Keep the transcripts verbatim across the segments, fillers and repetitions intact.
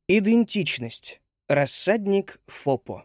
Идентичность. Рассадник Фопо.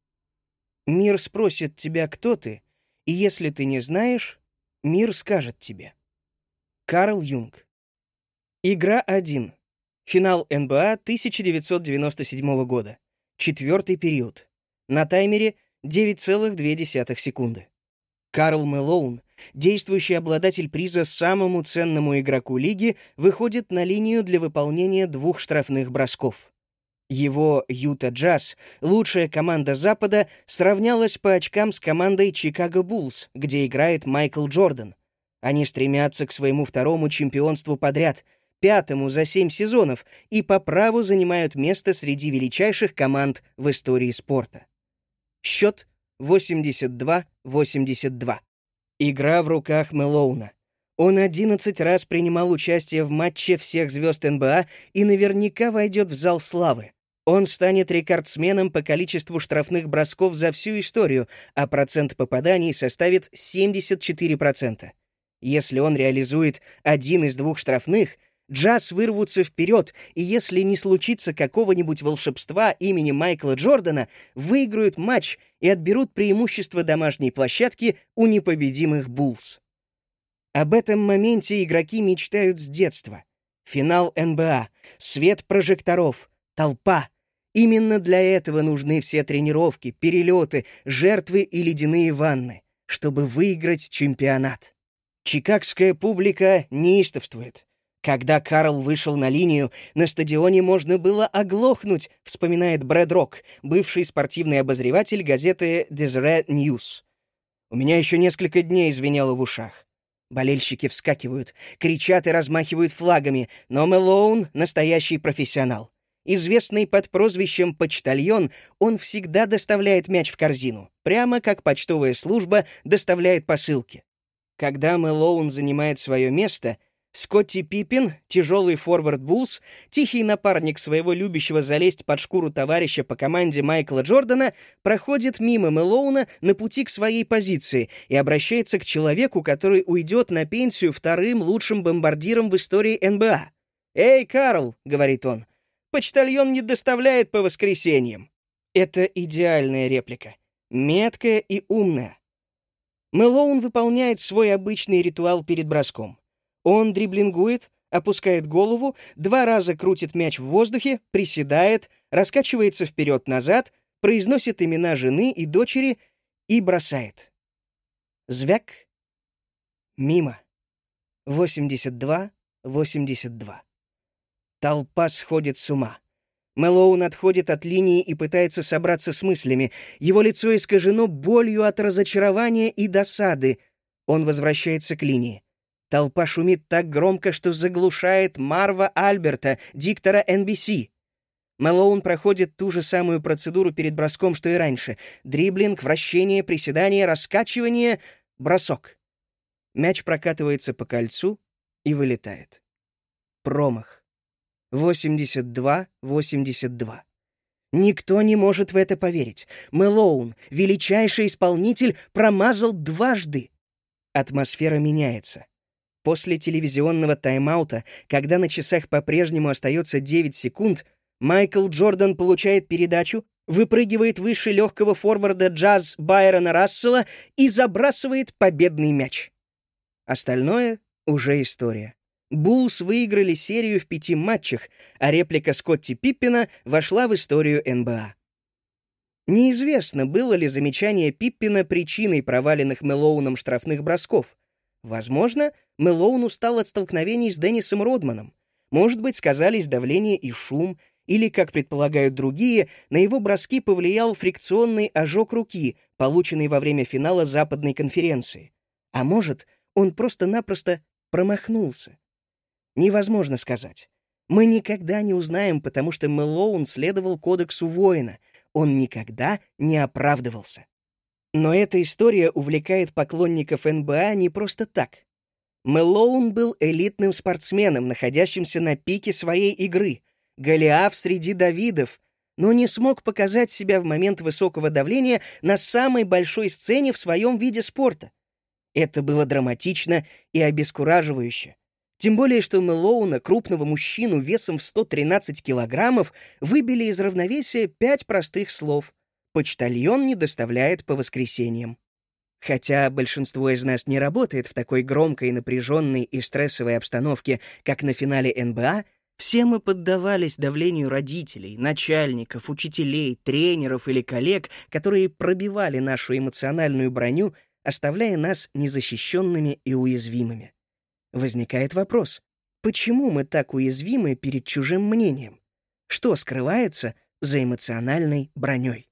Мир спросит тебя, кто ты, и если ты не знаешь, мир скажет тебе. Карл Юнг. Игра один. Финал эн бэ а тысяча девятьсот девяносто седьмого года. Четвертый период. На таймере девять целых две десятых секунды. Карл Мэлоун, действующий обладатель приза самому ценному игроку лиги, выходит на линию для выполнения двух штрафных бросков. Его Юта Джаз, лучшая команда Запада, сравнялась по очкам с командой Чикаго Буллс, где играет Майкл Джордан. Они стремятся к своему второму чемпионству подряд, пятому за семь сезонов, и по праву занимают место среди величайших команд в истории спорта. Счет восемьдесят два восемьдесят два. Игра в руках Мэлоуна. Он одиннадцать раз принимал участие в матче всех звезд эн бэ а и наверняка войдет в зал славы. Он станет рекордсменом по количеству штрафных бросков за всю историю, а процент попаданий составит семьдесят четыре процента. Если он реализует один из двух штрафных, Джаз вырвутся вперед, и если не случится какого-нибудь волшебства имени Майкла Джордана, выиграют матч и отберут преимущество домашней площадки у непобедимых Буллс. Об этом моменте игроки мечтают с детства. Финал эн бэ а, свет прожекторов, толпа. Именно для этого нужны все тренировки, перелеты, жертвы и ледяные ванны, чтобы выиграть чемпионат. Чикагская публика неистовствует. Когда Карл вышел на линию, на стадионе можно было оглохнуть, вспоминает Брэд Рок, бывший спортивный обозреватель газеты Deseret News. У меня еще несколько дней звенело в ушах. Болельщики вскакивают, кричат и размахивают флагами, но Мэлоун — настоящий профессионал. Известный под прозвищем «Почтальон», он всегда доставляет мяч в корзину, прямо как почтовая служба доставляет посылки. Когда Мэлоун занимает свое место, Скотти Пиппин, тяжелый форвард Буллс, тихий напарник своего любящего залезть под шкуру товарища по команде Майкла Джордана, проходит мимо Мэлоуна на пути к своей позиции и обращается к человеку, который уйдет на пенсию вторым лучшим бомбардиром в истории эн бэ а. «Эй, Карл», — говорит он, — «почтальон не доставляет по воскресеньям». Это идеальная реплика, меткая и умная. Мэлоун выполняет свой обычный ритуал перед броском. Он дриблингует, опускает голову, два раза крутит мяч в воздухе, приседает, раскачивается вперед-назад, произносит имена жены и дочери и бросает. Звяк. Мимо. восемьдесят два восемьдесят два. Толпа сходит с ума. Мэлоун отходит от линии и пытается собраться с мыслями. Его лицо искажено болью от разочарования и досады. Он возвращается к линии. Толпа шумит так громко, что заглушает Марва Альберта, диктора эн би си. Мэлоун проходит ту же самую процедуру перед броском, что и раньше. Дриблинг, вращение, приседание, раскачивание, бросок. Мяч прокатывается по кольцу и вылетает. Промах. восемьдесят два восемьдесят два. Никто не может в это поверить. Мэлоун, величайший исполнитель, промазал дважды. Атмосфера меняется. После телевизионного тайм-аута, когда на часах по-прежнему остается девять секунд, Майкл Джордан получает передачу, выпрыгивает выше легкого форварда Джаз Байрона Рассела и забрасывает победный мяч. Остальное уже история. Буллс выиграли серию в пяти матчах, а реплика Скотти Пиппина вошла в историю эн бэ а. Неизвестно, было ли замечание Пиппина причиной проваленных Мэлоуном штрафных бросков. Возможно, Мэлоун устал от столкновений с Деннисом Родманом. Может быть, сказались давление и шум, или, как предполагают другие, на его броски повлиял фрикционный ожог руки, полученный во время финала Западной конференции. А может, он просто-напросто промахнулся. Невозможно сказать. Мы никогда не узнаем, потому что Мэлоун следовал кодексу воина. Он никогда не оправдывался. Но эта история увлекает поклонников эн бэ а не просто так. Мэлоун был элитным спортсменом, находящимся на пике своей игры, Голиаф среди Давидов, но не смог показать себя в момент высокого давления на самой большой сцене в своем виде спорта. Это было драматично и обескураживающе. Тем более, что Мэлоуна, крупного мужчину весом в сто тринадцать килограммов, выбили из равновесия пять простых слов: «Почтальон не доставляет по воскресеньям». Хотя большинство из нас не работает в такой громкой, напряженной и стрессовой обстановке, как на финале эн бэ а, все мы поддавались давлению родителей, начальников, учителей, тренеров или коллег, которые пробивали нашу эмоциональную броню, оставляя нас незащищенными и уязвимыми. Возникает вопрос: почему мы так уязвимы перед чужим мнением? Что скрывается за эмоциональной броней?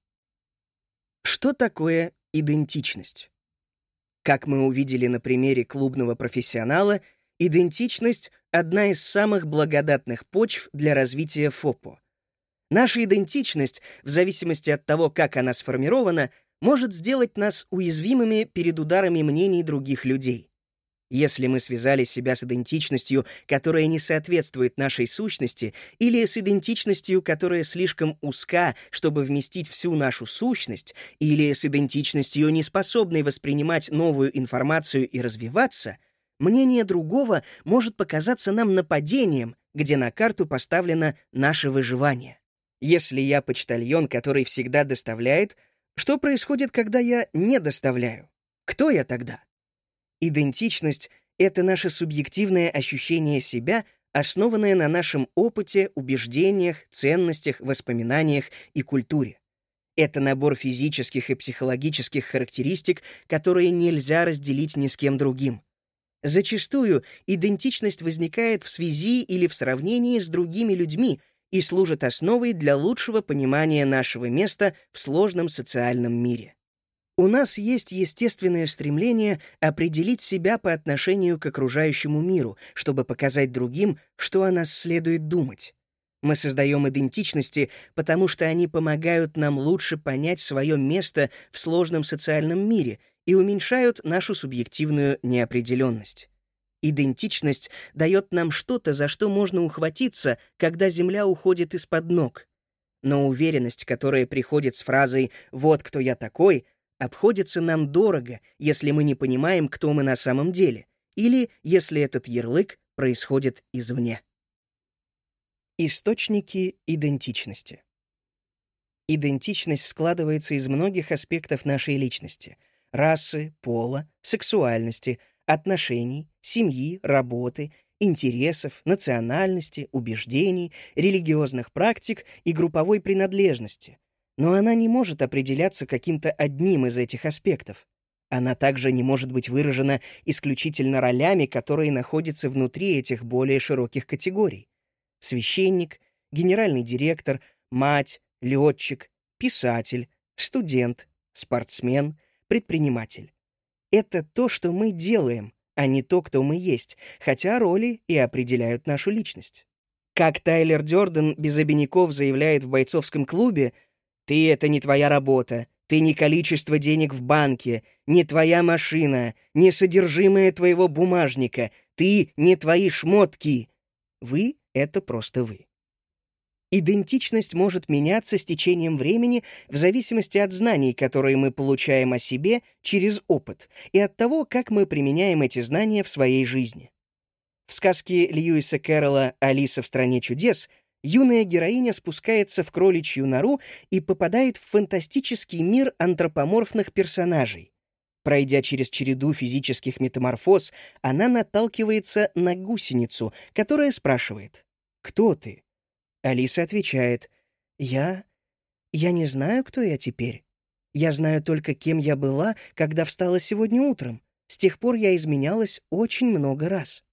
Что такое идентичность? Как мы увидели на примере клубного профессионала, идентичность — одна из самых благодатных почв для развития ФОПО. Наша идентичность, в зависимости от того, как она сформирована, может сделать нас уязвимыми перед ударами мнений других людей. Если мы связали себя с идентичностью, которая не соответствует нашей сущности, или с идентичностью, которая слишком узка, чтобы вместить всю нашу сущность, или с идентичностью, не способной воспринимать новую информацию и развиваться, мнение другого может показаться нам нападением, где на карту поставлено наше выживание. Если я почтальон, который всегда доставляет, что происходит, когда я не доставляю? Кто я тогда? Идентичность — это наше субъективное ощущение себя, основанное на нашем опыте, убеждениях, ценностях, воспоминаниях и культуре. Это набор физических и психологических характеристик, которые нельзя разделить ни с кем другим. Зачастую идентичность возникает в связи или в сравнении с другими людьми и служит основой для лучшего понимания нашего места в сложном социальном мире. У нас есть естественное стремление определить себя по отношению к окружающему миру, чтобы показать другим, что о нас следует думать. Мы создаем идентичности, потому что они помогают нам лучше понять свое место в сложном социальном мире и уменьшают нашу субъективную неопределенность. Идентичность дает нам что-то, за что можно ухватиться, когда земля уходит из-под ног. Но уверенность, которая приходит с фразой «вот кто я такой», обходится нам дорого, если мы не понимаем, кто мы на самом деле, или если этот ярлык происходит извне. Источники идентичности. Идентичность складывается из многих аспектов нашей личности: расы, пола, сексуальности, отношений, семьи, работы, интересов, национальности, убеждений, религиозных практик и групповой принадлежности. Но она не может определяться каким-то одним из этих аспектов. Она также не может быть выражена исключительно ролями, которые находятся внутри этих более широких категорий. Священник, генеральный директор, мать, летчик, писатель, студент, спортсмен, предприниматель. Это то, что мы делаем, а не то, кто мы есть, хотя роли и определяют нашу личность. Как Тайлер Дёрден без обиняков заявляет в бойцовском клубе: «Ты — это не твоя работа, ты не количество денег в банке, не твоя машина, не содержимое твоего бумажника, ты не твои шмотки. Вы — это просто вы». Идентичность может меняться с течением времени в зависимости от знаний, которые мы получаем о себе через опыт, и от того, как мы применяем эти знания в своей жизни. В сказке Льюиса Кэрролла «Алиса в стране чудес» юная героиня спускается в кроличью нору и попадает в фантастический мир антропоморфных персонажей. Пройдя через череду физических метаморфоз, она наталкивается на гусеницу, которая спрашивает: «Кто ты?» Алиса отвечает: «Я... я не знаю, кто я теперь. Я знаю только, кем я была, когда встала сегодня утром. С тех пор я изменялась очень много раз».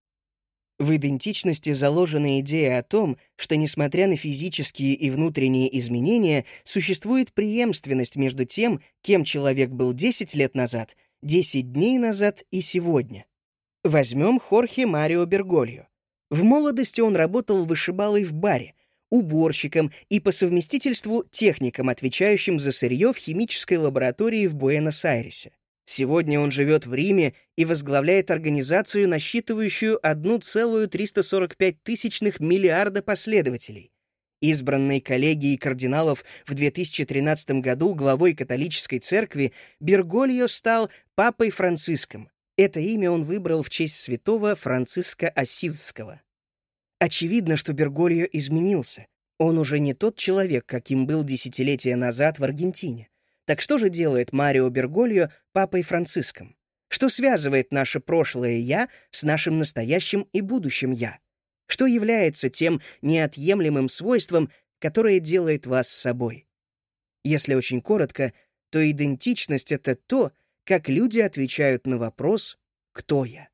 В идентичности заложена идея о том, что, несмотря на физические и внутренние изменения, существует преемственность между тем, кем человек был десять лет назад, десять дней назад и сегодня. Возьмем Хорхе Марио Бергольо. В молодости он работал вышибалой в баре, уборщиком и по совместительству техником, отвечающим за сырье в химической лаборатории в Буэнос-Айресе. Сегодня он живет в Риме и возглавляет организацию, насчитывающую один целых триста сорок пять тысячных миллиарда последователей. Избранный коллегией кардиналов в две тысячи тринадцатом году главой католической церкви, Бергольо стал папой Франциском. Это имя он выбрал в честь святого Франциска Ассизского. Очевидно, что Бергольо изменился. Он уже не тот человек, каким был десятилетия назад в Аргентине. Так что же делает Марио Бергольо папой Франциском? Что связывает наше прошлое «я» с нашим настоящим и будущим «я»? Что является тем неотъемлемым свойством, которое делает вас собой? Если очень коротко, то идентичность — это то, как люди отвечают на вопрос «Кто я?».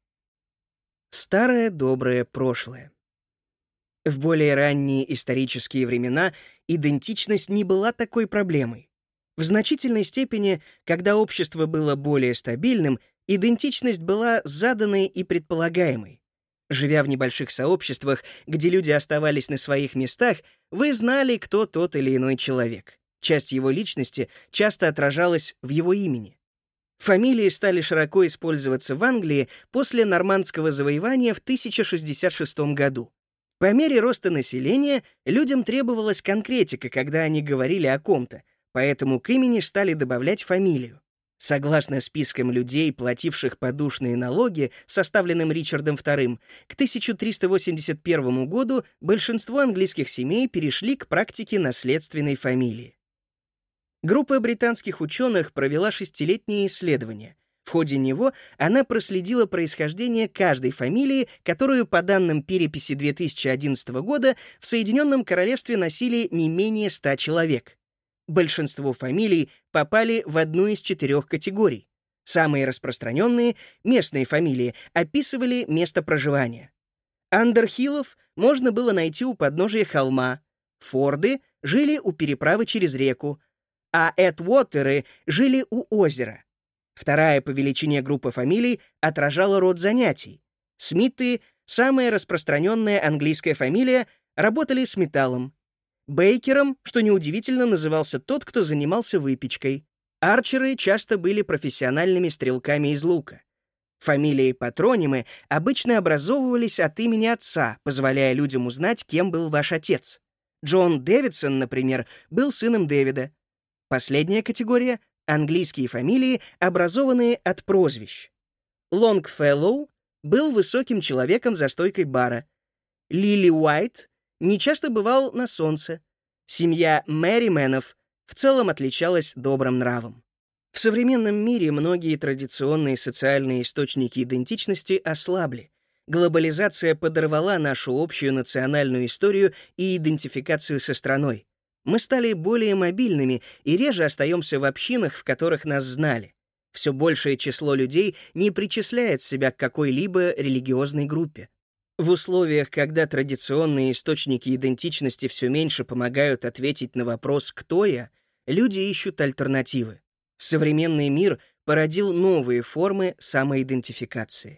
Старое доброе прошлое. В более ранние исторические времена идентичность не была такой проблемой. В значительной степени, когда общество было более стабильным, идентичность была заданной и предполагаемой. Живя в небольших сообществах, где люди оставались на своих местах, вы знали, кто тот или иной человек. Часть его личности часто отражалась в его имени. Фамилии стали широко использоваться в Англии после нормандского завоевания в тысяча шестьдесят шестом году. По мере роста населения людям требовалась конкретика, когда они говорили о ком-то, поэтому к имени стали добавлять фамилию. Согласно спискам людей, плативших подушные налоги, составленным Ричардом вторым, к тысяча триста восемьдесят первому году большинство английских семей перешли к практике наследственной фамилии. Группа британских ученых провела шестилетнее исследование. В ходе него она проследила происхождение каждой фамилии, которую, по данным переписи две тысячи одиннадцатого года, в Соединенном Королевстве носили не менее ста человек. Большинство фамилий попали в одну из четырех категорий. Самые распространенные, местные фамилии, описывали место проживания. Андерхиллов можно было найти у подножия холма, Форды жили у переправы через реку, а Эдвотеры жили у озера. Вторая по величине группа фамилий отражала род занятий. Смиты, самая распространенная английская фамилия, работали с металлом. Бейкером, что неудивительно, назывался тот, кто занимался выпечкой. Арчеры часто были профессиональными стрелками из лука. Фамилии-патронимы обычно образовывались от имени отца, позволяя людям узнать, кем был ваш отец. Джон Дэвидсон, например, был сыном Дэвида. Последняя категория — английские фамилии, образованные от прозвищ. Лонгфеллоу был высоким человеком за стойкой бара. Лили Уайт нечасто бывал на солнце. Семья Мэрименов в целом отличалась добрым нравом. В современном мире многие традиционные социальные источники идентичности ослабли. Глобализация подорвала нашу общую национальную историю и идентификацию со страной. Мы стали более мобильными и реже остаемся в общинах, в которых нас знали. Все большее число людей не причисляет себя к какой-либо религиозной группе. В условиях, когда традиционные источники идентичности все меньше помогают ответить на вопрос «кто я?», люди ищут альтернативы. Современный мир породил новые формы самоидентификации.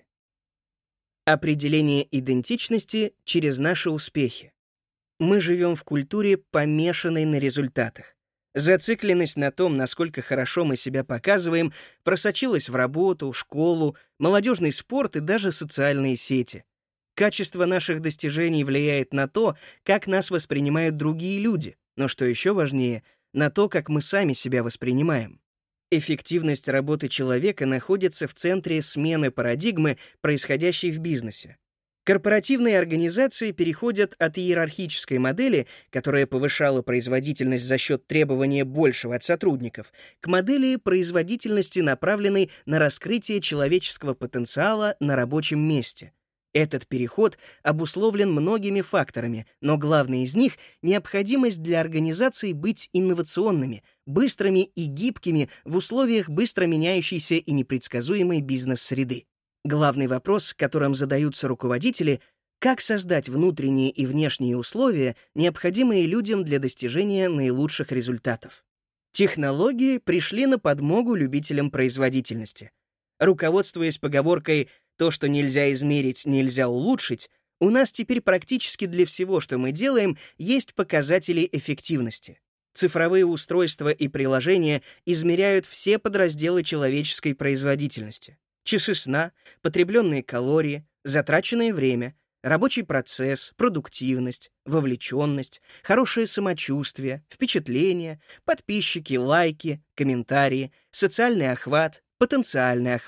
Определение идентичности через наши успехи. Мы живем в культуре, помешанной на результатах. Зацикленность на том, насколько хорошо мы себя показываем, просочилась в работу, школу, молодежный спорт и даже социальные сети. Качество наших достижений влияет на то, как нас воспринимают другие люди, но, что еще важнее, на то, как мы сами себя воспринимаем. Эффективность работы человека находится в центре смены парадигмы, происходящей в бизнесе. Корпоративные организации переходят от иерархической модели, которая повышала производительность за счет требования большего от сотрудников, к модели производительности, направленной на раскрытие человеческого потенциала на рабочем месте. Этот переход обусловлен многими факторами, но главный из них — необходимость для организаций быть инновационными, быстрыми и гибкими в условиях быстро меняющейся и непредсказуемой бизнес-среды. Главный вопрос, которым задаются руководители — как создать внутренние и внешние условия, необходимые людям для достижения наилучших результатов. Технологии пришли на подмогу любителям производительности. Руководствуясь поговоркой «то, что нельзя измерить, нельзя улучшить», у нас теперь практически для всего, что мы делаем, есть показатели эффективности. Цифровые устройства и приложения измеряют все подразделы человеческой производительности. Часы сна, потребленные калории, затраченное время, рабочий процесс, продуктивность, вовлеченность, хорошее самочувствие, впечатления, подписчики, лайки, комментарии, социальный охват, потенциальный охват,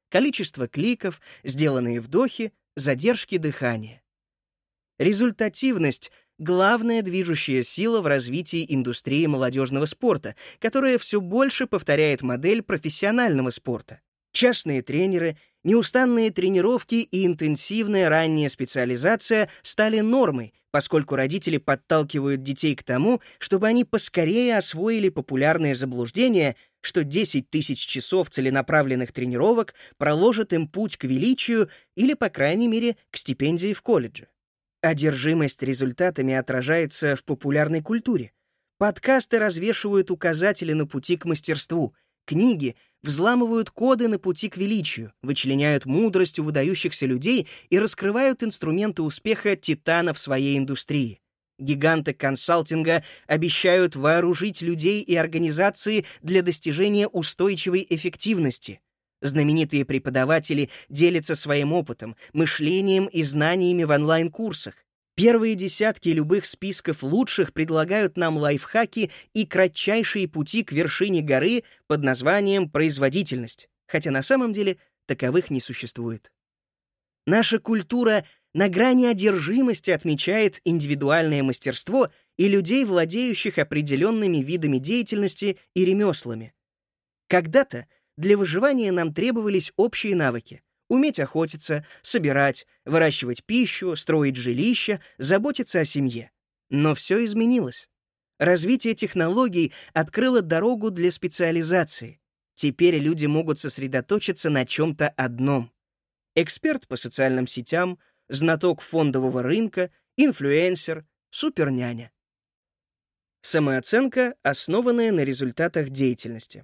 количество кликов, сделанные вдохи, задержки дыхания. Результативность — главная движущая сила в развитии индустрии молодежного спорта, которая все больше повторяет модель профессионального спорта. Частные тренеры, неустанные тренировки и интенсивная ранняя специализация стали нормой, поскольку родители подталкивают детей к тому, чтобы они поскорее освоили популярное заблуждение, что десять тысяч часов целенаправленных тренировок проложат им путь к величию или, по крайней мере, к стипендии в колледже. Одержимость результатами отражается в популярной культуре. Подкасты развешивают указатели на пути к мастерству, книги взламывают коды на пути к величию, вычленяют мудрость у выдающихся людей и раскрывают инструменты успеха титанов своей индустрии. Гиганты консалтинга обещают вооружить людей и организации для достижения устойчивой эффективности. Знаменитые преподаватели делятся своим опытом, мышлением и знаниями в онлайн-курсах. Первые десятки любых списков лучших предлагают нам лайфхаки и кратчайшие пути к вершине горы под названием производительность, хотя на самом деле таковых не существует. Наша культура на грани одержимости отмечает индивидуальное мастерство и людей, владеющих определенными видами деятельности и ремеслами. Когда-то для выживания нам требовались общие навыки: уметь охотиться, собирать, выращивать пищу, строить жилища, заботиться о семье. Но все изменилось. Развитие технологий открыло дорогу для специализации. Теперь люди могут сосредоточиться на чем-то одном. Эксперт по социальным сетям, знаток фондового рынка, инфлюенсер, суперняня. Самооценка, основанная на результатах деятельности.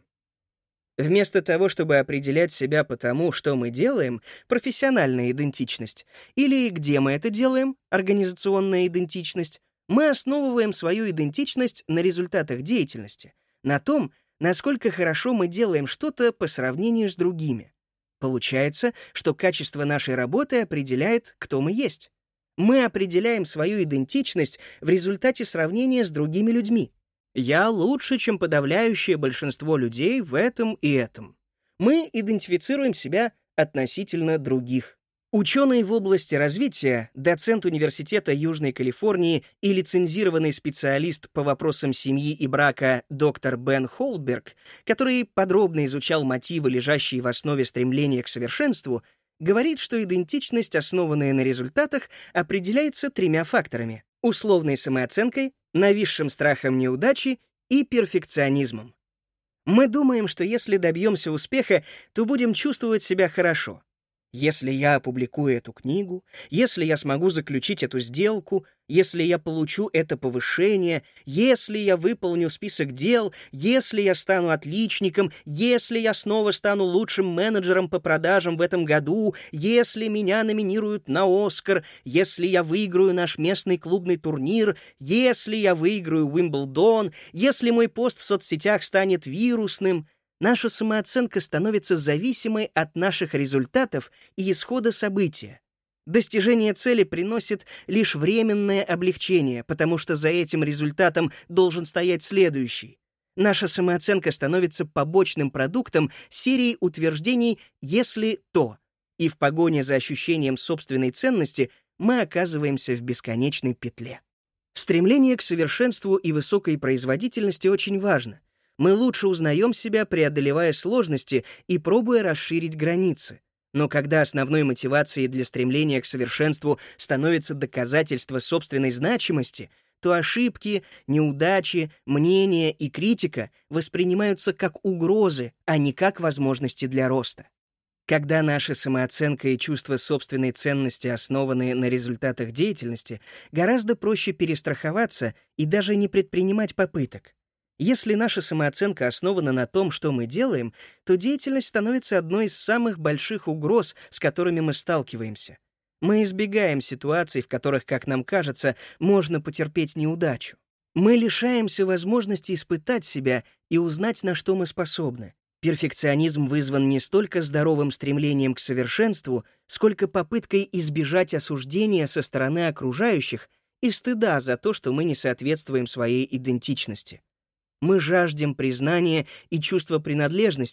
Вместо того, чтобы определять себя по тому, что мы делаем, профессиональная идентичность, или где мы это делаем, организационная идентичность, мы основываем свою идентичность на результатах деятельности, на том, насколько хорошо мы делаем что-то по сравнению с другими. Получается, что качество нашей работы определяет, кто мы есть. Мы определяем свою идентичность в результате сравнения с другими людьми. Я лучше, чем подавляющее большинство людей в этом и этом. Мы идентифицируем себя относительно других. Ученый в области развития, доцент Университета Южной Калифорнии и лицензированный специалист по вопросам семьи и брака доктор Бен Холдберг, который подробно изучал мотивы, лежащие в основе стремления к совершенству, говорит, что идентичность, основанная на результатах, определяется тремя факторами: условной самооценкой, нависшим страхом неудачи и перфекционизмом. Мы думаем, что если добьемся успеха, то будем чувствовать себя хорошо. Если я опубликую эту книгу, если я смогу заключить эту сделку, если я получу это повышение, если я выполню список дел, если я стану отличником, если я снова стану лучшим менеджером по продажам в этом году, если меня номинируют на Оскар, если я выиграю наш местный клубный турнир, если я выиграю Уимблдон, если мой пост в соцсетях станет вирусным, наша самооценка становится зависимой от наших результатов и исхода события. Достижение цели приносит лишь временное облегчение, потому что за этим результатом должен стоять следующий. Наша самооценка становится побочным продуктом серии утверждений «если то», и в погоне за ощущением собственной ценности мы оказываемся в бесконечной петле. Стремление к совершенству и высокой производительности очень важно. Мы лучше узнаем себя, преодолевая сложности и пробуя расширить границы. Но когда основной мотивацией для стремления к совершенству становится доказательство собственной значимости, то ошибки, неудачи, мнения и критика воспринимаются как угрозы, а не как возможности для роста. Когда наша самооценка и чувство собственной ценности основаны на результатах деятельности, гораздо проще перестраховаться и даже не предпринимать попыток. Если наша самооценка основана на том, что мы делаем, то деятельность становится одной из самых больших угроз, с которыми мы сталкиваемся. Мы избегаем ситуаций, в которых, как нам кажется, можно потерпеть неудачу. Мы лишаемся возможности испытать себя и узнать, на что мы способны. Перфекционизм вызван не столько здоровым стремлением к совершенству, сколько попыткой избежать осуждения со стороны окружающих и стыда за то, что мы не соответствуем своей идентичности. Мы жаждем признания и чувства принадлежности,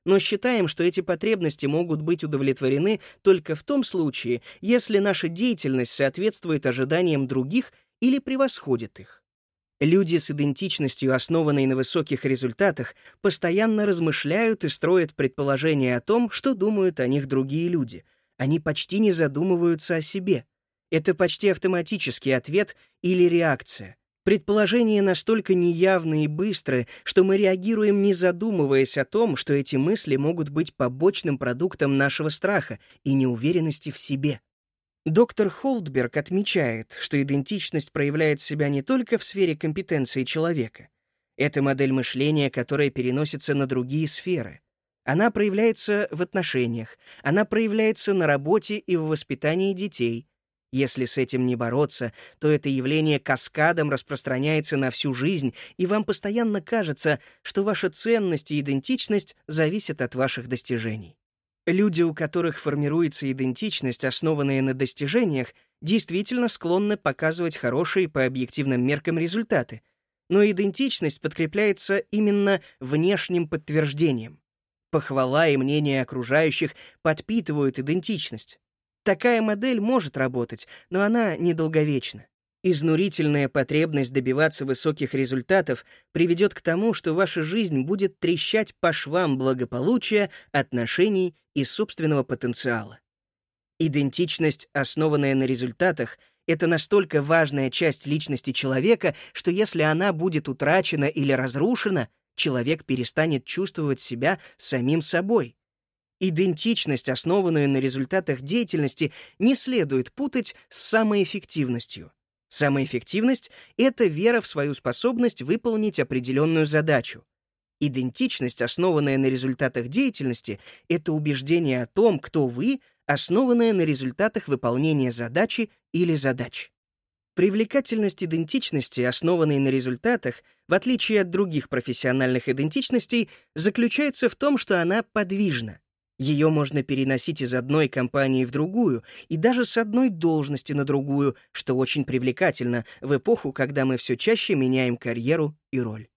но считаем, что эти потребности могут быть удовлетворены только в том случае, если наша деятельность соответствует ожиданиям других или превосходит их. Люди с идентичностью, основанной на высоких результатах, постоянно размышляют и строят предположения о том, что думают о них другие люди. Они почти не задумываются о себе. Это почти автоматический ответ или реакция. Предположения настолько неявны и быстры, что мы реагируем, не задумываясь о том, что эти мысли могут быть побочным продуктом нашего страха и неуверенности в себе. Доктор Холдберг отмечает, что идентичность проявляет себя не только в сфере компетенции человека. Это модель мышления, которая переносится на другие сферы. Она проявляется в отношениях, она проявляется на работе и в воспитании детей. Если с этим не бороться, то это явление каскадом распространяется на всю жизнь, и вам постоянно кажется, что ваша ценность и идентичность зависят от ваших достижений. Люди, у которых формируется идентичность, основанная на достижениях, действительно склонны показывать хорошие по объективным меркам результаты, но идентичность подкрепляется именно внешним подтверждением. Похвала и мнение окружающих подпитывают идентичность. Такая модель может работать, но она недолговечна. Изнурительная потребность добиваться высоких результатов приведет к тому, что ваша жизнь будет трещать по швам благополучия, отношений и собственного потенциала. Идентичность, основанная на результатах, это настолько важная часть личности человека, что если она будет утрачена или разрушена, человек перестанет чувствовать себя самим собой. Идентичность, основанную на результатах деятельности, не следует путать с самоэффективностью. Самоэффективность — это вера в свою способность выполнить определенную задачу. Идентичность, основанная на результатах деятельности, это убеждение о том, кто вы, основанное на результатах выполнения задачи или задач. Привлекательность идентичности, основанной на результатах, в отличие от других профессиональных идентичностей, заключается в том, что она подвижна. Ее можно переносить из одной компании в другую и даже с одной должности на другую, что очень привлекательно в эпоху, когда мы все чаще меняем карьеру и роль.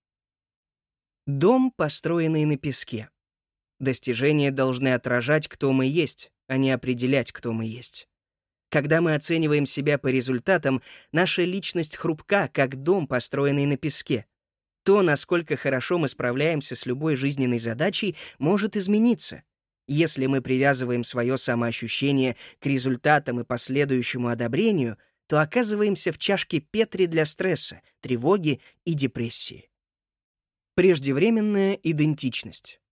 Дом, построенный на песке. Достижения должны отражать, кто мы есть, а не определять, кто мы есть. Когда мы оцениваем себя по результатам, наша личность хрупка, как дом, построенный на песке. То, насколько хорошо мы справляемся с любой жизненной задачей, может измениться. Если мы привязываем свое самоощущение к результатам и последующему одобрению, то оказываемся в чашке Петри для стресса, тревоги и депрессии. Преждевременная идентичность.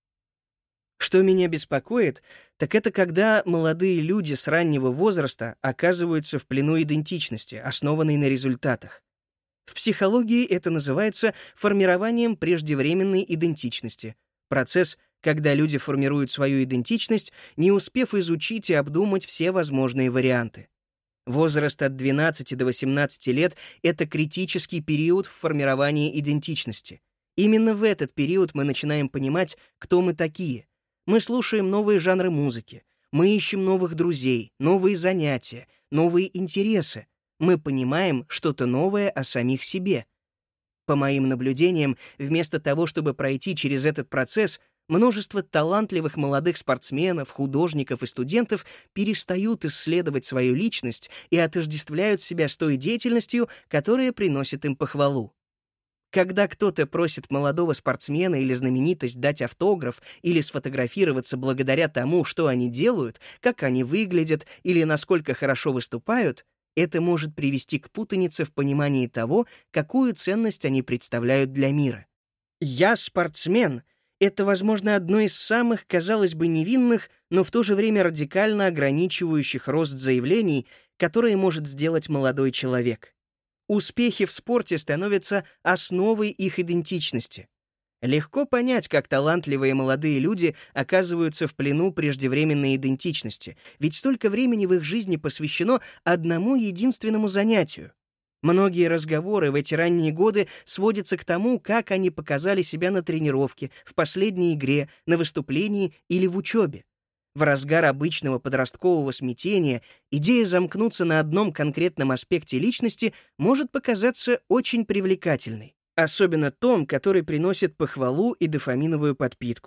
Что меня беспокоит, так это когда молодые люди с раннего возраста оказываются в плену идентичности, основанной на результатах. В психологии это называется формированием преждевременной идентичности. Процесс, когда люди формируют свою идентичность, не успев изучить и обдумать все возможные варианты. Возраст от двенадцати до восемнадцати лет — это критический период в формировании идентичности. Именно в этот период мы начинаем понимать, кто мы такие. Мы слушаем новые жанры музыки, мы ищем новых друзей, новые занятия, новые интересы. Мы понимаем что-то новое о самих себе. По моим наблюдениям, вместо того, чтобы пройти через этот процесс, множество талантливых молодых спортсменов, художников и студентов перестают исследовать свою личность и отождествляют себя с той деятельностью, которая приносит им похвалу. Когда кто-то просит молодого спортсмена или знаменитость дать автограф или сфотографироваться благодаря тому, что они делают, как они выглядят или насколько хорошо выступают, это может привести к путанице в понимании того, какую ценность они представляют для мира. «Я спортсмен» — это, возможно, одно из самых, казалось бы, невинных, но в то же время радикально ограничивающих рост заявлений, которые может сделать молодой человек. Успехи в спорте становятся основой их идентичности. Легко понять, как талантливые молодые люди оказываются в плену преждевременной идентичности, ведь столько времени в их жизни посвящено одному единственному занятию. Многие разговоры в эти ранние годы сводятся к тому, как они показали себя на тренировке, в последней игре, на выступлении или в учебе. В разгар обычного подросткового смятения идея замкнуться на одном конкретном аспекте личности может показаться очень привлекательной, особенно том, который приносит похвалу и дофаминовую подпитку.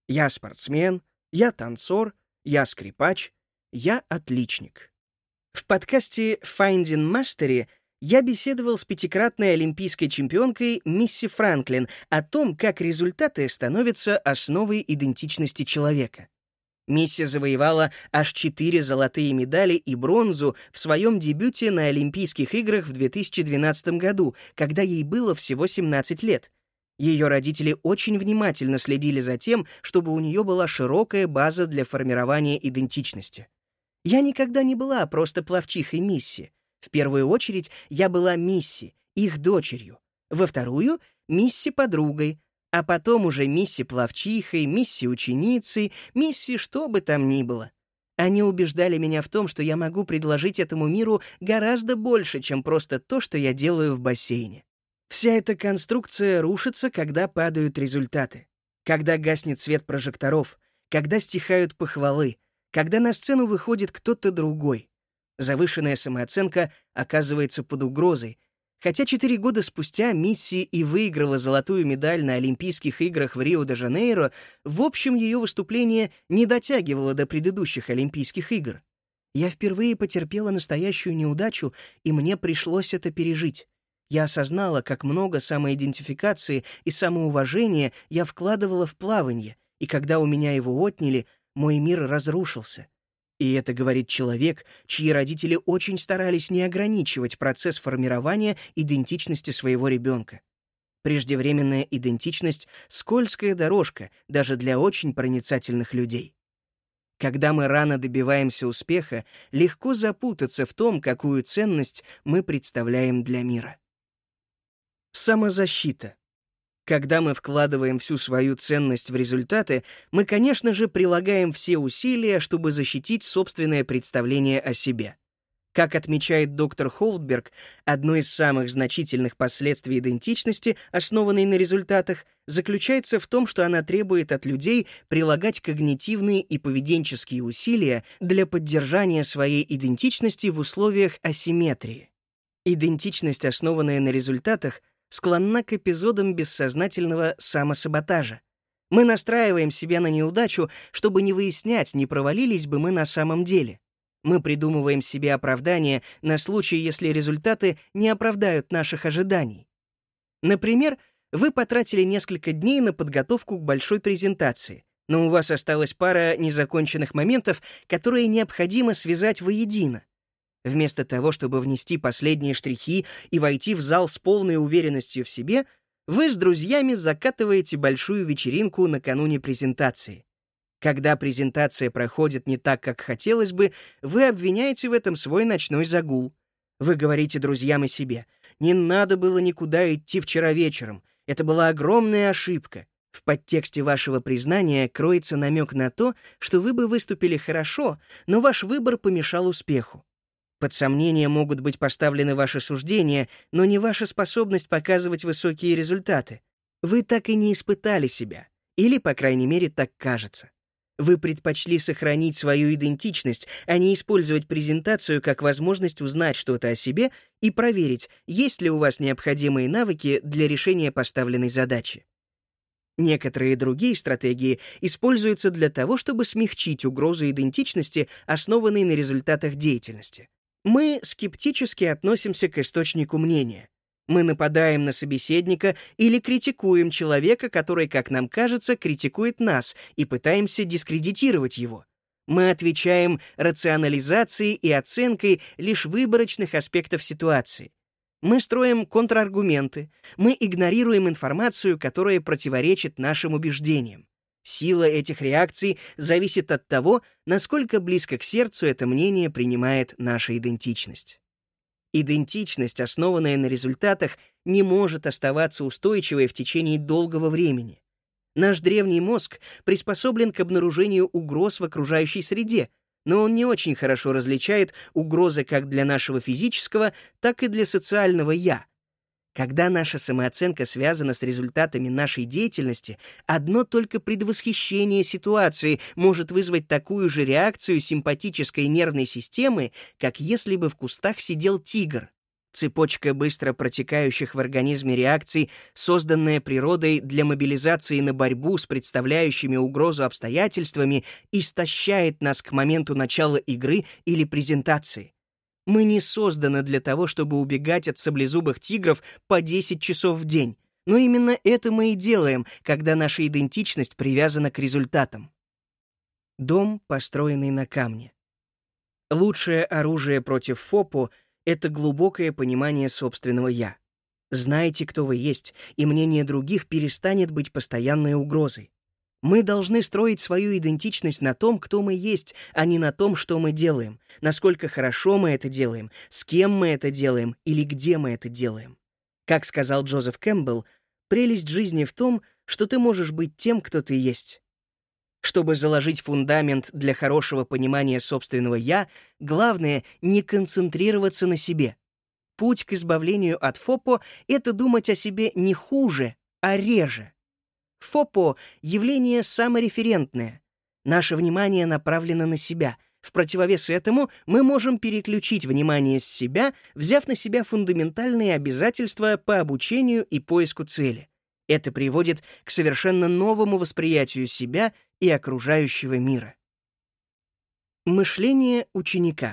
Я спортсмен, я танцор, я скрипач, я отличник. В подкасте Finding Mastery я беседовал с пятикратной олимпийской чемпионкой Мисси Франклин о том, как результаты становятся основой идентичности человека. Мисси завоевала аж четыре золотые медали и бронзу в своем дебюте на Олимпийских играх в две тысячи двенадцатом году, когда ей было всего семнадцать лет. Ее родители очень внимательно следили за тем, чтобы у нее была широкая база для формирования идентичности. Я никогда не была просто пловчихой Мисси. В первую очередь я была Мисси, их дочерью. Во вторую — Мисси подругой, а потом уже Мисси пловчихой, Мисси ученицей, Мисси что бы там ни было. Они убеждали меня в том, что я могу предложить этому миру гораздо больше, чем просто то, что я делаю в бассейне. Вся эта конструкция рушится, когда падают результаты, когда гаснет свет прожекторов, когда стихают похвалы, когда на сцену выходит кто-то другой. Завышенная самооценка оказывается под угрозой, хотя четыре года спустя Мисси и выиграла золотую медаль на Олимпийских играх в Рио-де-Жанейро, в общем, ее выступление не дотягивало до предыдущих Олимпийских игр. Я впервые потерпела настоящую неудачу, и мне пришлось это пережить. Я осознала, как много самоидентификации и самоуважения я вкладывала в плавание, и когда у меня его отняли, мой мир разрушился. И это говорит человек, чьи родители очень старались не ограничивать процесс формирования идентичности своего ребенка. Преждевременная идентичность — скользкая дорожка даже для очень проницательных людей. Когда мы рано добиваемся успеха, легко запутаться в том, какую ценность мы представляем для мира. Самозащита. Когда мы вкладываем всю свою ценность в результаты, мы, конечно же, прилагаем все усилия, чтобы защитить собственное представление о себе. Как отмечает доктор Холдберг, одно из самых значительных последствий идентичности, основанной на результатах, заключается в том, что она требует от людей прилагать когнитивные и поведенческие усилия для поддержания своей идентичности в условиях асимметрии. Идентичность, основанная на результатах, склонна к эпизодам бессознательного самосаботажа. Мы настраиваем себя на неудачу, чтобы не выяснять, не провалились бы мы на самом деле. Мы придумываем себе оправдания на случай, если результаты не оправдают наших ожиданий. Например, вы потратили несколько дней на подготовку к большой презентации, но у вас осталась пара незаконченных моментов, которые необходимо связать воедино. Вместо того, чтобы внести последние штрихи и войти в зал с полной уверенностью в себе, вы с друзьями закатываете большую вечеринку накануне презентации. Когда презентация проходит не так, как хотелось бы, вы обвиняете в этом свой ночной загул. Вы говорите друзьям и себе: «Не надо было никуда идти вчера вечером. Это была огромная ошибка». В подтексте вашего признания кроется намек на то, что вы бы выступили хорошо, но ваш выбор помешал успеху. Под сомнение могут быть поставлены ваши суждения, но не ваша способность показывать высокие результаты. Вы так и не испытали себя, или, по крайней мере, так кажется. Вы предпочли сохранить свою идентичность, а не использовать презентацию как возможность узнать что-то о себе и проверить, есть ли у вас необходимые навыки для решения поставленной задачи. Некоторые другие стратегии используются для того, чтобы смягчить угрозу идентичности, основанной на результатах деятельности. Мы скептически относимся к источнику мнения. Мы нападаем на собеседника или критикуем человека, который, как нам кажется, критикует нас, и пытаемся дискредитировать его. Мы отвечаем рационализацией и оценкой лишь выборочных аспектов ситуации. Мы строим контраргументы, мы игнорируем информацию, которая противоречит нашим убеждениям. Сила этих реакций зависит от того, насколько близко к сердцу это мнение принимает наша идентичность. Идентичность, основанная на результатах, не может оставаться устойчивой в течение долгого времени. Наш древний мозг приспособлен к обнаружению угроз в окружающей среде, но он не очень хорошо различает угрозы как для нашего физического, так и для социального «я». Когда наша самооценка связана с результатами нашей деятельности, одно только предвосхищение ситуации может вызвать такую же реакцию симпатической нервной системы, как если бы в кустах сидел тигр. цепочка быстро протекающих в организме реакций, созданная природой для мобилизации на борьбу с представляющими угрозу обстоятельствами, истощает нас к моменту начала игры или презентации. Мы не созданы для того, чтобы убегать от саблезубых тигров по десять часов в день, но именно это мы и делаем, когда наша идентичность привязана к результатам. Дом, построенный на камне. Лучшее оружие против ФОПО — это глубокое понимание собственного «я». Знайте, кто вы есть, и мнение других перестанет быть постоянной угрозой. Мы должны строить свою идентичность на том, кто мы есть, а не на том, что мы делаем, насколько хорошо мы это делаем, с кем мы это делаем или где мы это делаем. Как сказал Джозеф Кэмпбелл, прелесть жизни в том, что ты можешь быть тем, кто ты есть. Чтобы заложить фундамент для хорошего понимания собственного «я», главное — не концентрироваться на себе. Путь к избавлению от ФОПО — это думать о себе не хуже, а реже. ФОПО — явление самореферентное. Наше внимание направлено на себя. В противовес этому мы можем переключить внимание с себя, взяв на себя фундаментальные обязательства по обучению и поиску цели. Это приводит к совершенно новому восприятию себя и окружающего мира. Мышление ученика.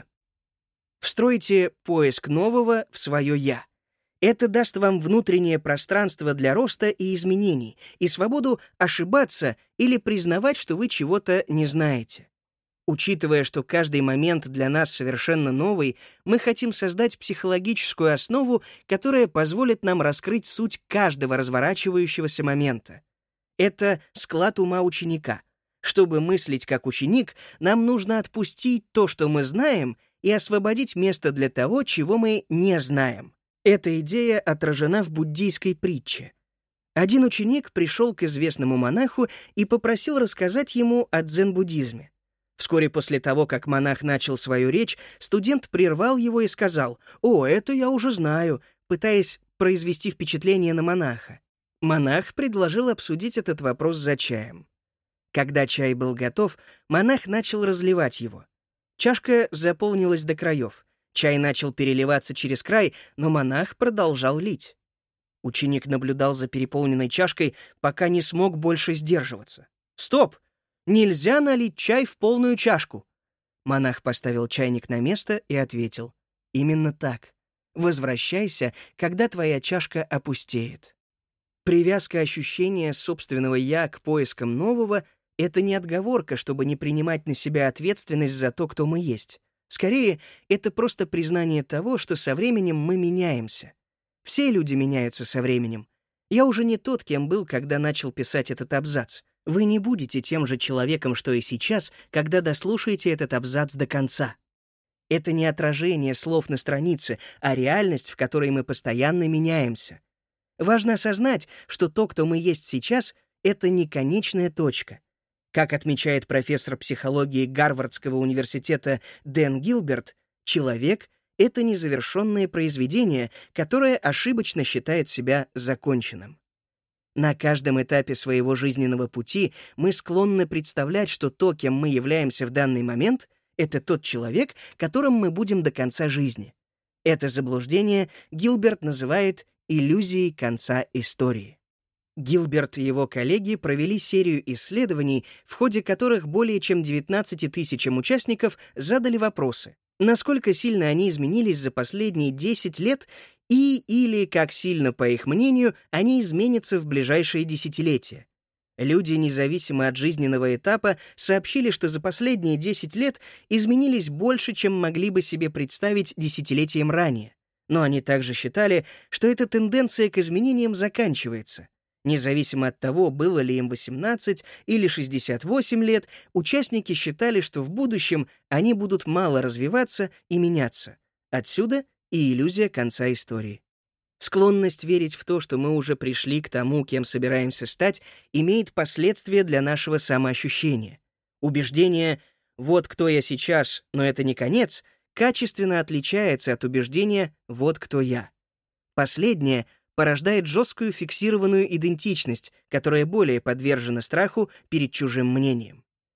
Встройте поиск нового в свое «я». Это даст вам внутреннее пространство для роста и изменений, и свободу ошибаться или признавать, что вы чего-то не знаете. Учитывая, что каждый момент для нас совершенно новый, мы хотим создать психологическую основу, которая позволит нам раскрыть суть каждого разворачивающегося момента. Это склад ума ученика. Чтобы мыслить как ученик, нам нужно отпустить то, что мы знаем, и освободить место для того, чего мы не знаем. Эта идея отражена в буддийской притче. Один ученик пришел к известному монаху и попросил рассказать ему о дзен-буддизме. Вскоре после того, как монах начал свою речь, студент прервал его и сказал: «О, это я уже знаю», пытаясь произвести впечатление на монаха. Монах предложил обсудить этот вопрос за чаем. Когда чай был готов, монах начал разливать его. Чашка заполнилась до краев. Чай начал переливаться через край, но монах продолжал лить. Ученик наблюдал за переполненной чашкой, пока не смог больше сдерживаться. «Стоп! Нельзя налить чай в полную чашку!» Монах поставил чайник на место и ответил: «Именно так. Возвращайся, когда твоя чашка опустеет». Привязка ощущения собственного «я» к поискам нового — это не отговорка, чтобы не принимать на себя ответственность за то, кто мы есть. Скорее, это просто признание того, что со временем мы меняемся. Все люди меняются со временем. Я уже не тот, кем был, когда начал писать этот абзац. Вы не будете тем же человеком, что и сейчас, когда дослушаете этот абзац до конца. Это не отражение слов на странице, а реальность, в которой мы постоянно меняемся. Важно осознать, что то, кто мы есть сейчас, — это не конечная точка. Как отмечает профессор психологии Гарвардского университета Дэн Гилберт, человек — это незавершенное произведение, которое ошибочно считает себя законченным. На каждом этапе своего жизненного пути мы склонны представлять, что то, кем мы являемся в данный момент, это тот человек, которым мы будем до конца жизни. Это заблуждение Гилберт называет иллюзией конца истории. Гилберт и его коллеги провели серию исследований, в ходе которых более чем девятнадцати тысячам участников задали вопросы: насколько сильно они изменились за последние десять лет и или как сильно, по их мнению, они изменятся в ближайшие десятилетия. Люди, независимо от жизненного этапа, сообщили, что за последние десять лет изменились больше, чем могли бы себе представить десятилетием ранее. Но они также считали, что эта тенденция к изменениям заканчивается. Независимо от того, было ли им восемнадцать или шестьдесят восемь лет, участники считали, что в будущем они будут мало развиваться и меняться. Отсюда и иллюзия конца истории. Склонность верить в то, что мы уже пришли к тому, кем собираемся стать, имеет последствия для нашего самоощущения. Убеждение «вот кто я сейчас, но это не конец» качественно отличается от убеждения «вот кто я». Последнее порождает жесткую фиксированную идентичность, которая более подвержена страху перед чужим мнением.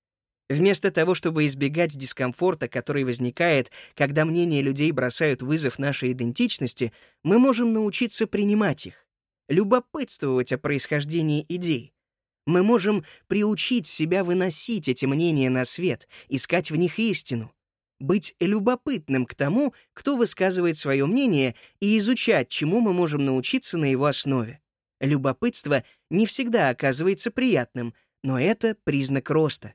Вместо того, чтобы избегать дискомфорта, который возникает, когда мнения людей бросают вызов нашей идентичности, мы можем научиться принимать их, любопытствовать о происхождении идей. Мы можем приучить себя выносить эти мнения на свет, искать в них истину, быть любопытным к тому, кто высказывает свое мнение, и изучать, чему мы можем научиться на его основе. Любопытство не всегда оказывается приятным, но это признак роста.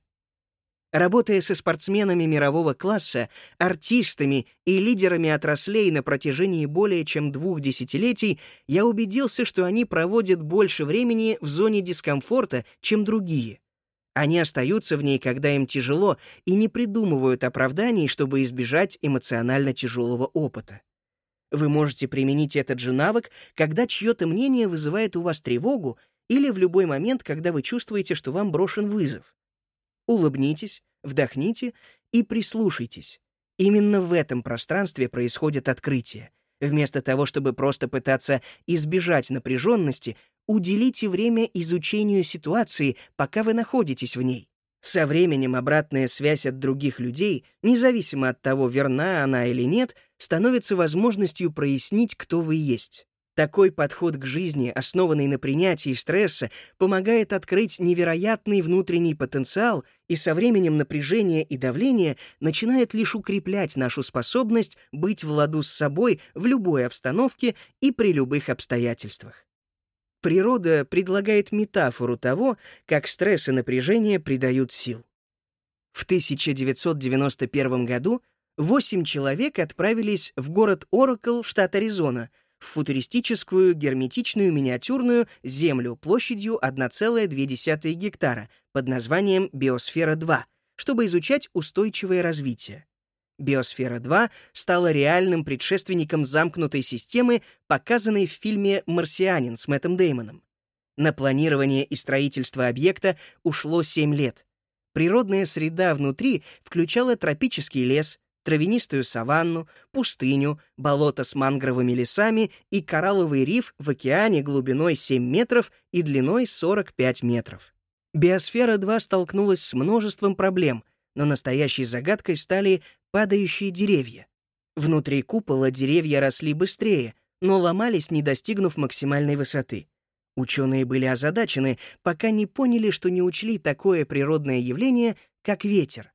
Работая со спортсменами мирового класса, артистами и лидерами отраслей на протяжении более чем двух десятилетий, я убедился, что они проводят больше времени в зоне дискомфорта, чем другие. Они остаются в ней, когда им тяжело, и не придумывают оправданий, чтобы избежать эмоционально тяжелого опыта. Вы можете применить этот же навык, когда чье-то мнение вызывает у вас тревогу, или в любой момент, когда вы чувствуете, что вам брошен вызов. Улыбнитесь, вдохните и прислушайтесь. Именно в этом пространстве происходит открытие. Вместо того, чтобы просто пытаться избежать напряженности, уделите время изучению ситуации, пока вы находитесь в ней. Со временем обратная связь от других людей, независимо от того, верна она или нет, становится возможностью прояснить, кто вы есть. Такой подход к жизни, основанный на принятии стресса, помогает открыть невероятный внутренний потенциал, и со временем напряжение и давление начинает лишь укреплять нашу способность быть в ладу с собой в любой обстановке и при любых обстоятельствах. Природа предлагает метафору того, как стресс и напряжение придают сил. В тысяча девятьсот девяносто первом году восемь человек отправились в город Оракл, штат Аризона, в футуристическую, герметичную, миниатюрную землю площадью одна целая две десятых гектара под названием Биосфера-два, чтобы изучать устойчивое развитие. Биосфера-два стала реальным предшественником замкнутой системы, показанной в фильме «Марсианин» с Мэттом Деймоном. На планирование и строительство объекта ушло семь лет. Природная среда внутри включала тропический лес, травянистую саванну, пустыню, болото с мангровыми лесами и коралловый риф в океане глубиной семь метров и длиной сорок пять метров. Биосфера-два столкнулась с множеством проблем, но настоящей загадкой стали падающие деревья. Внутри купола деревья росли быстрее, но ломались, не достигнув максимальной высоты. Ученые были озадачены, пока не поняли, что не учли такое природное явление, как ветер.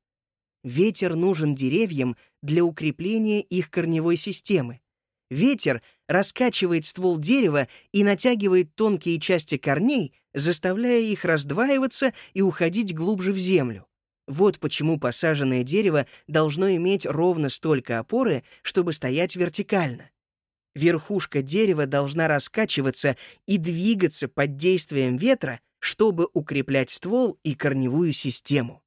Ветер нужен деревьям для укрепления их корневой системы. Ветер раскачивает ствол дерева и натягивает тонкие части корней, заставляя их раздваиваться и уходить глубже в землю. Вот почему посаженное дерево должно иметь ровно столько опоры, чтобы стоять вертикально. Верхушка дерева должна раскачиваться и двигаться под действием ветра, чтобы укреплять ствол и корневую систему.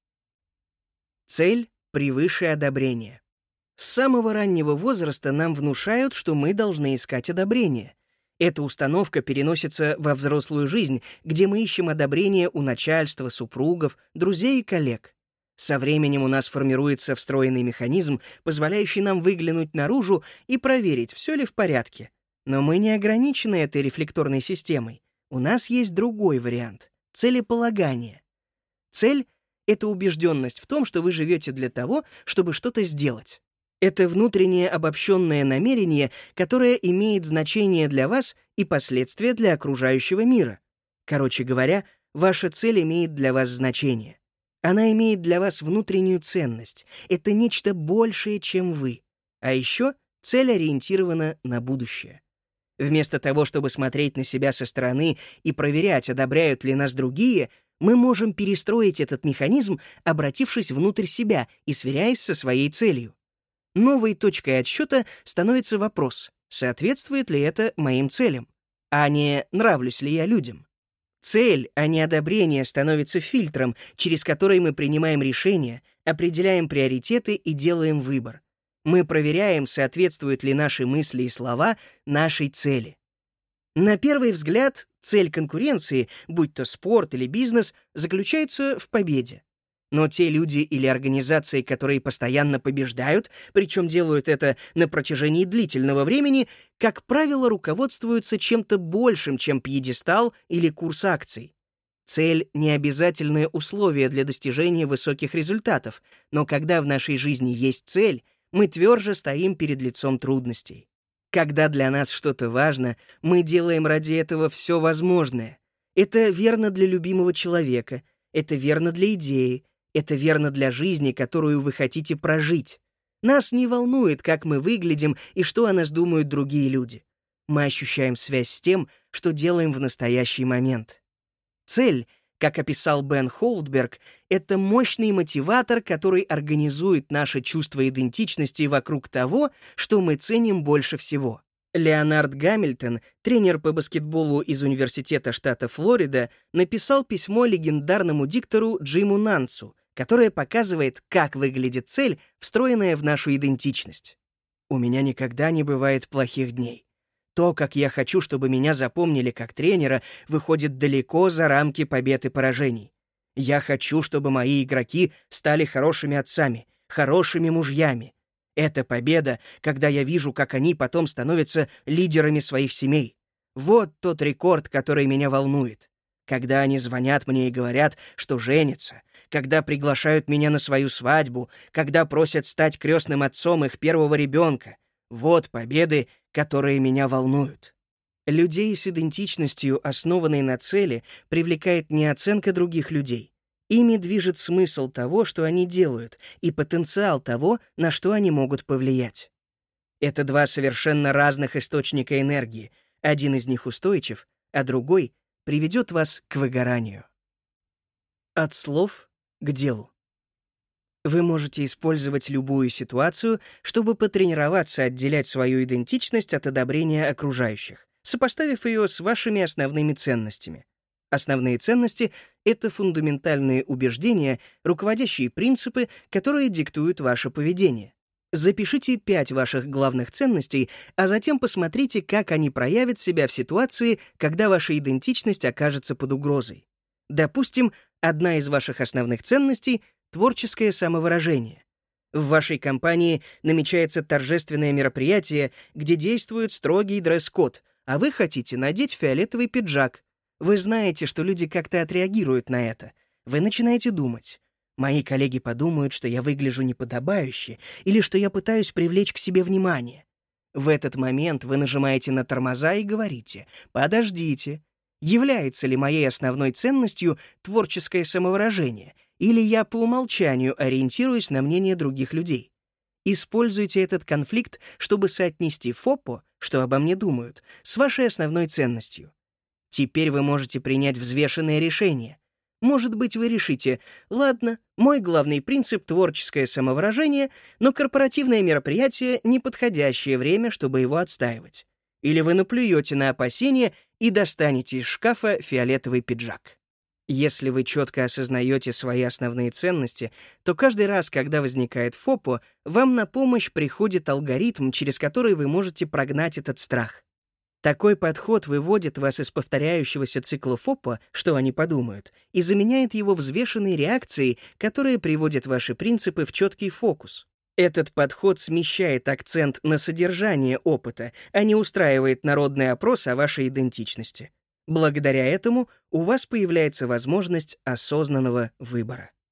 Цель превыше одобрения. С самого раннего возраста нам внушают, что мы должны искать одобрение. Эта установка переносится во взрослую жизнь, где мы ищем одобрение у начальства, супругов, друзей и коллег. Со временем у нас формируется встроенный механизм, позволяющий нам выглянуть наружу и проверить, все ли в порядке. Но мы не ограничены этой рефлекторной системой. У нас есть другой вариант — целеполагание. Цель — это убежденность в том, что вы живете для того, чтобы что-то сделать. Это внутреннее обобщенное намерение, которое имеет значение для вас и последствия для окружающего мира. Короче говоря, ваша цель имеет для вас значение. Она имеет для вас внутреннюю ценность. Это нечто большее, чем вы. А еще цель ориентирована на будущее. Вместо того, чтобы смотреть на себя со стороны и проверять, одобряют ли нас другие, мы можем перестроить этот механизм, обратившись внутрь себя и сверяясь со своей целью. Новой точкой отсчета становится вопрос, соответствует ли это моим целям, а не нравлюсь ли я людям. Цель, а не одобрение, становится фильтром, через который мы принимаем решения, определяем приоритеты и делаем выбор. Мы проверяем, соответствуют ли наши мысли и слова нашей цели. На первый взгляд, цель конкуренции, будь то спорт или бизнес, заключается в победе. Но те люди или организации, которые постоянно побеждают, причем делают это на протяжении длительного времени, как правило, руководствуются чем-то большим, чем пьедестал или курс акций. Цель — не обязательное условие для достижения высоких результатов, но когда в нашей жизни есть цель, мы тверже стоим перед лицом трудностей. Когда для нас что-то важно, мы делаем ради этого все возможное. Это верно для любимого человека, это верно для идеи, это верно для жизни, которую вы хотите прожить. Нас не волнует, как мы выглядим и что о нас думают другие люди. Мы ощущаем связь с тем, что делаем в настоящий момент. Цель, как описал Бен Холдберг, это мощный мотиватор, который организует наше чувство идентичности вокруг того, что мы ценим больше всего. Леонард Гамильтон, тренер по баскетболу из Университета штата Флорида, написал письмо легендарному диктору Джиму Нансу, которое показывает, как выглядит цель, встроенная в нашу идентичность. «У меня никогда не бывает плохих дней. То, как я хочу, чтобы меня запомнили как тренера, выходит далеко за рамки побед и поражений. Я хочу, чтобы мои игроки стали хорошими отцами, хорошими мужьями. Это победа, когда я вижу, как они потом становятся лидерами своих семей. Вот тот рекорд, который меня волнует. Когда они звонят мне и говорят, что женятся, когда приглашают меня на свою свадьбу, когда просят стать крестным отцом их первого ребенка. Вот победы, которые меня волнуют. Людей с идентичностью, основанной на цели, привлекает не оценка других людей. Ими движет смысл того, что они делают, и потенциал того, на что они могут повлиять. Это два совершенно разных источника энергии. Один из них устойчив, а другой приведет вас к выгоранию. От слов к делу. Вы можете использовать любую ситуацию, чтобы потренироваться отделять свою идентичность от одобрения окружающих, сопоставив ее с вашими основными ценностями. Основные ценности — это фундаментальные убеждения, руководящие принципы, которые диктуют ваше поведение. Запишите пять ваших главных ценностей, а затем посмотрите, как они проявят себя в ситуации, когда ваша идентичность окажется под угрозой. Допустим, одна из ваших основных ценностей — творческое самовыражение. В вашей компании намечается торжественное мероприятие, где действует строгий дресс-код, а вы хотите надеть фиолетовый пиджак. Вы знаете, что люди как-то отреагируют на это. Вы начинаете думать: мои коллеги подумают, что я выгляжу неподобающе или что я пытаюсь привлечь к себе внимание. В этот момент вы нажимаете на тормоза и говорите: «Подождите, является ли моей основной ценностью творческое самовыражение, или я по умолчанию ориентируюсь на мнение других людей?» Используйте этот конфликт, чтобы соотнести ФОПО, что обо мне думают, с вашей основной ценностью. Теперь вы можете принять взвешенное решение. Может быть, вы решите: ладно, мой главный принцип — творческое самовыражение, но корпоративное мероприятие — неподходящее время, чтобы его отстаивать. Или вы наплюете на опасения и достанете из шкафа фиолетовый пиджак. Если вы четко осознаете свои основные ценности, то каждый раз, когда возникает ФОПО, вам на помощь приходит алгоритм, через который вы можете прогнать этот страх. Такой подход выводит вас из повторяющегося цикла ФОПО, что они подумают, и заменяет его взвешенной реакцией, которая приводит ваши принципы в четкий фокус. Этот подход смещает акцент на содержание опыта, а не устраивает народный опрос о вашей идентичности. Благодаря этому у вас появляется возможность осознанного выбора.